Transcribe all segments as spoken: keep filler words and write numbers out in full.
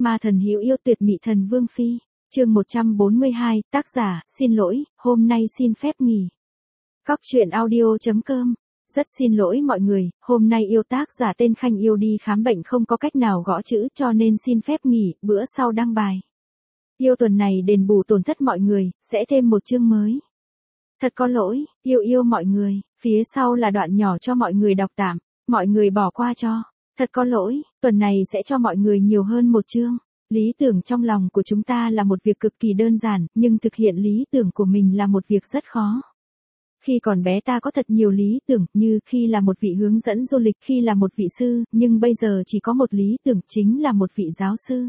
Ma thần hữu yêu tuyệt mị thần Vương Phi. Chương một trăm bốn mươi hai, tác giả, xin lỗi, hôm nay xin phép nghỉ. Cóc truyện audio chấm com. Rất xin lỗi mọi người, hôm nay yêu tác giả tên Khanh yêu đi khám bệnh không có cách nào gõ chữ cho nên xin phép nghỉ, bữa sau đăng bài. Yêu tuần này đền bù tổn thất mọi người, sẽ thêm một chương mới. Thật có lỗi, yêu yêu mọi người, phía sau là đoạn nhỏ cho mọi người đọc tạm, mọi người bỏ qua cho. Thật có lỗi, tuần này sẽ cho mọi người nhiều hơn một chương. Lý tưởng trong lòng của chúng ta là một việc cực kỳ đơn giản, nhưng thực hiện lý tưởng của mình là một việc rất khó. Khi còn bé ta có thật nhiều lý tưởng, như khi là một vị hướng dẫn du lịch, khi là một vị sư, nhưng bây giờ chỉ có một lý tưởng, chính là một vị giáo sư.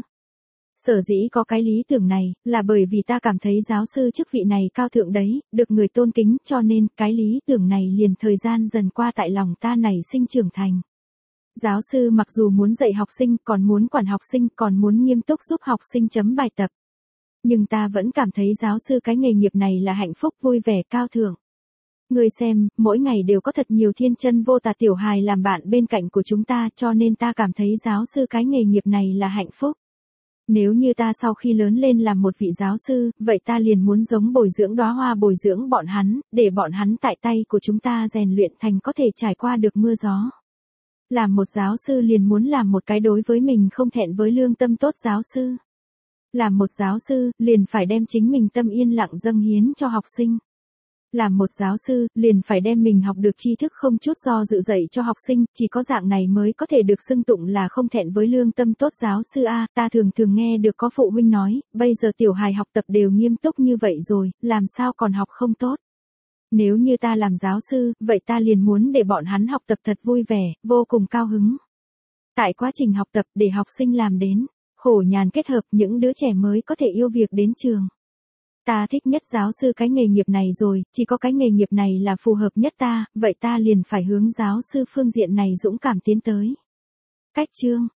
Sở dĩ có cái lý tưởng này, là bởi vì ta cảm thấy giáo sư chức vị này cao thượng đấy, được người tôn kính, cho nên cái lý tưởng này liền thời gian dần qua tại lòng ta nảy sinh trưởng thành. Giáo sư mặc dù muốn dạy học sinh, còn muốn quản học sinh, còn muốn nghiêm túc giúp học sinh chấm bài tập. Nhưng ta vẫn cảm thấy giáo sư cái nghề nghiệp này là hạnh phúc, vui vẻ, cao thượng. Người xem, mỗi ngày đều có thật nhiều thiên chân vô tà tiểu hài làm bạn bên cạnh của chúng ta, cho nên ta cảm thấy giáo sư cái nghề nghiệp này là hạnh phúc. Nếu như ta sau khi lớn lên làm một vị giáo sư, vậy ta liền muốn giống bồi dưỡng đóa hoa bồi dưỡng bọn hắn, để bọn hắn tại tay của chúng ta rèn luyện thành có thể trải qua được mưa gió. Làm một giáo sư liền muốn làm một cái đối với mình không thẹn với lương tâm tốt giáo sư. Làm một giáo sư, liền phải đem chính mình tâm yên lặng dâng hiến cho học sinh. Làm một giáo sư, liền phải đem mình học được tri thức không chút do dự dạy cho học sinh, chỉ có dạng này mới có thể được xưng tụng là không thẹn với lương tâm tốt giáo sư a. Ta thường thường nghe được có phụ huynh nói, bây giờ tiểu hài học tập đều nghiêm túc như vậy rồi, làm sao còn học không tốt. Nếu như ta làm giáo sư, vậy ta liền muốn để bọn hắn học tập thật vui vẻ, vô cùng cao hứng. Tại quá trình học tập để học sinh làm đến, khổ nhàn kết hợp những đứa trẻ mới có thể yêu việc đến trường. Ta thích nhất giáo sư cái nghề nghiệp này rồi, chỉ có cái nghề nghiệp này là phù hợp nhất ta, vậy ta liền phải hướng giáo sư phương diện này dũng cảm tiến tới. Cách chương,